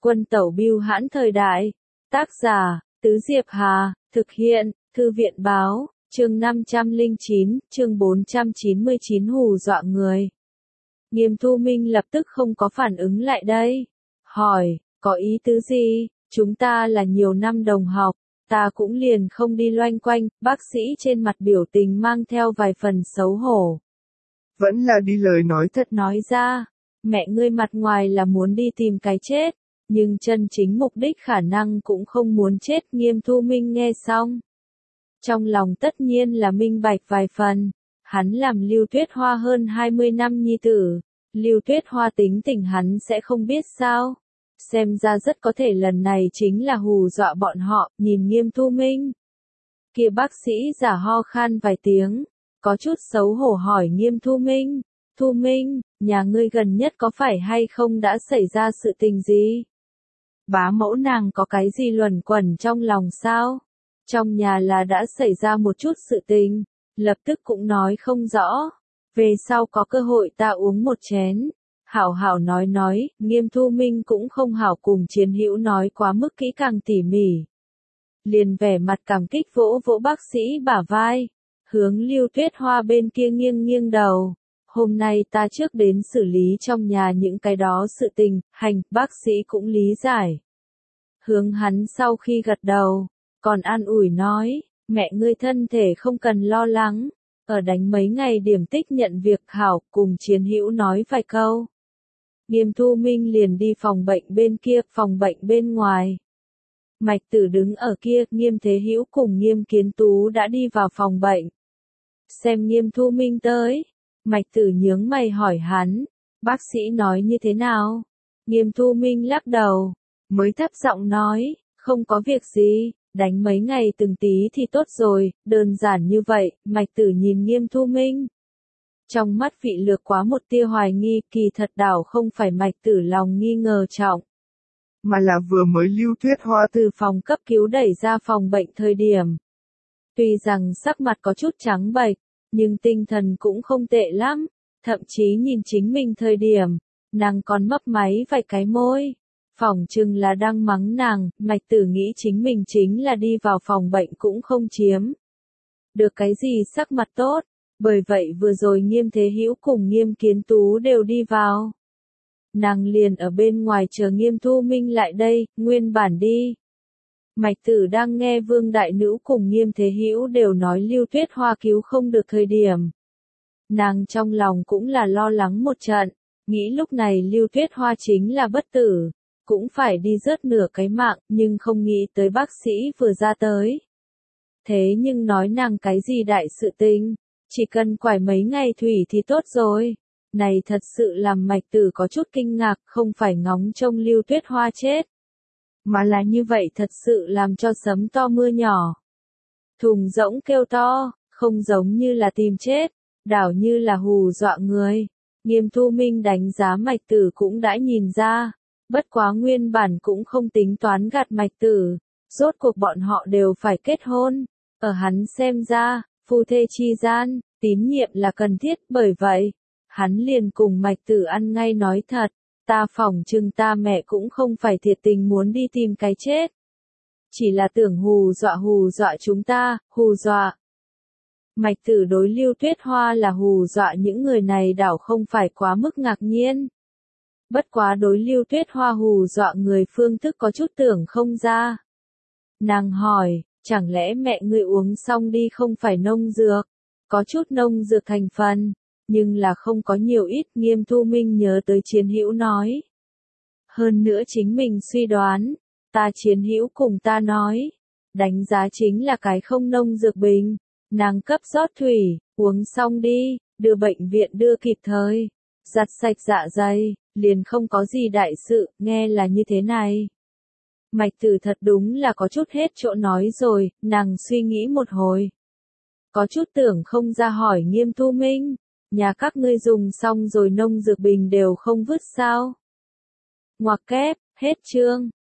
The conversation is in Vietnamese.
Quân tẩu bưu hãn thời đại. Tác giả, Tứ Diệp Hà, thực hiện, Thư viện báo, chương 509, chương 499 hù dọa người. Nghiêm Thu Minh lập tức không có phản ứng lại đây. Hỏi, có ý tứ gì? Chúng ta là nhiều năm đồng học, ta cũng liền không đi loanh quanh, bác sĩ trên mặt biểu tình mang theo vài phần xấu hổ. Vẫn là đi lời nói thật nói ra, mẹ ngươi mặt ngoài là muốn đi tìm cái chết, nhưng chân chính mục đích khả năng cũng không muốn chết. Nghiêm Thu Minh nghe xong. Trong lòng tất nhiên là minh bạch vài phần, hắn làm Lưu Tuyết Hoa hơn 20 năm nhi tử, Lưu Tuyết Hoa tính tình hắn sẽ không biết sao. Xem ra rất có thể lần này chính là hù dọa bọn họ. Nhìn Nghiêm Thu Minh, kia bác sĩ giả ho khan vài tiếng, có chút xấu hổ hỏi Nghiêm Thu Minh, Thu Minh, nhà ngươi gần nhất có phải hay không đã xảy ra sự tình gì? Bá mẫu nàng có cái gì luẩn quẩn trong lòng sao? Trong nhà là đã xảy ra một chút sự tình, lập tức cũng nói không rõ. Về sau có cơ hội ta uống một chén. Hảo hảo nói, Nghiêm Thu Minh cũng không hảo cùng Chiến Hữu nói quá mức kỹ càng tỉ mỉ. Liền vẻ mặt cảm kích vỗ vỗ bác sĩ bả vai, hướng Lưu Tuyết Hoa bên kia nghiêng nghiêng đầu. Hôm nay ta trước đến xử lý trong nhà những cái đó sự tình, bác sĩ cũng lý giải. Hướng hắn sau khi gật đầu, còn an ủi nói, mẹ ngươi thân thể không cần lo lắng, ở đánh mấy ngày điểm tích nhận việc hảo, cùng Chiến Hữu nói vài câu. Nghiêm Thu Minh liền đi phòng bệnh bên kia, phòng bệnh bên ngoài. Mạch Tử đứng ở kia, Nghiêm Thế Hữu cùng Nghiêm Kiến Tú đã đi vào phòng bệnh. Xem Nghiêm Thu Minh tới, Mạch Tử nhướng mày hỏi hắn, bác sĩ nói như thế nào? Nghiêm Thu Minh lắc đầu, mới thấp giọng nói, không có việc gì, đánh mấy ngày từng tí thì tốt rồi, đơn giản như vậy. Mạch Tử nhìn Nghiêm Thu Minh. Trong mắt vị lược quá một tia hoài nghi, kỳ thật đảo không phải Mạch Tử lòng nghi ngờ trọng, mà là vừa mới Lưu Tuyết Hoa từ phòng cấp cứu đẩy ra phòng bệnh thời điểm. Tuy rằng sắc mặt có chút trắng bệch, nhưng tinh thần cũng không tệ lắm, thậm chí nhìn chính mình thời điểm, nàng còn mấp máy vài cái môi. Phỏng chừng là đang mắng nàng. Mạch Tử nghĩ chính mình chính là đi vào phòng bệnh cũng không chiếm được cái gì sắc mặt tốt, bởi vậy vừa rồi Nghiêm Thế Hữu cùng Nghiêm Kiến Tú đều đi vào. Nàng liền ở bên ngoài chờ Nghiêm Thu Minh lại đây. Nguyên bản đi. Mạch Tử đang nghe Vương Đại Nữ cùng Nghiêm Thế Hữu đều nói Lưu Tuyết Hoa cứu không được thời điểm. Nàng trong lòng cũng là lo lắng một trận, nghĩ lúc này Lưu Tuyết Hoa chính là bất tử, cũng phải đi rớt nửa cái mạng, nhưng không nghĩ tới bác sĩ vừa ra tới. Thế nhưng nói nàng cái gì đại sự tình, chỉ cần quải mấy ngày thủy thì tốt rồi. Này thật sự làm Mạch Tử có chút kinh ngạc, không phải ngóng trông Lưu Tuyết Hoa chết, mà là như vậy thật sự làm cho sấm to mưa nhỏ. Thùng rỗng kêu to, không giống như là tìm chết, đảo như là hù dọa người. Nghiêm Thu Minh đánh giá Mạch Tử cũng đã nhìn ra, bất quá nguyên bản cũng không tính toán gạt Mạch Tử, rốt cuộc bọn họ đều phải kết hôn. Ở hắn xem ra, phu thê chi gian, tín nhiệm là cần thiết, bởi vậy, hắn liền cùng Mạch Tử ăn ngay nói thật, ta phỏng chừng ta mẹ cũng không phải thiệt tình muốn đi tìm cái chết. Chỉ là tưởng hù dọa chúng ta, hù dọa. Mạch Tử đối Lưu Tuyết Hoa là hù dọa những người này đảo không phải quá mức ngạc nhiên. Bất quá đối Lưu Tuyết Hoa hù dọa người phương thức có chút tưởng không ra. Nàng hỏi, chẳng lẽ mẹ ngươi uống xong đi không phải nông dược? Có chút nông dược thành phần, nhưng là không có nhiều ít. Nghiêm Thu Minh nhớ tới Chiến Hữu nói. Hơn nữa chính mình suy đoán, Chiến Hữu cùng ta nói, đánh giá chính là cái không nông dược bình, nàng cấp rót thủy, uống xong đi, đưa bệnh viện đưa kịp thời, giặt sạch dạ dày, liền không có gì đại sự. Nghe là như thế này. Mạch Tử thật đúng là có chút hết chỗ nói rồi, nàng suy nghĩ một hồi. Có chút tưởng không ra hỏi Nghiêm Thu Minh, nhà các ngươi dùng xong rồi nông dược bình đều không vứt sao? Ngoặc kép, hết chương.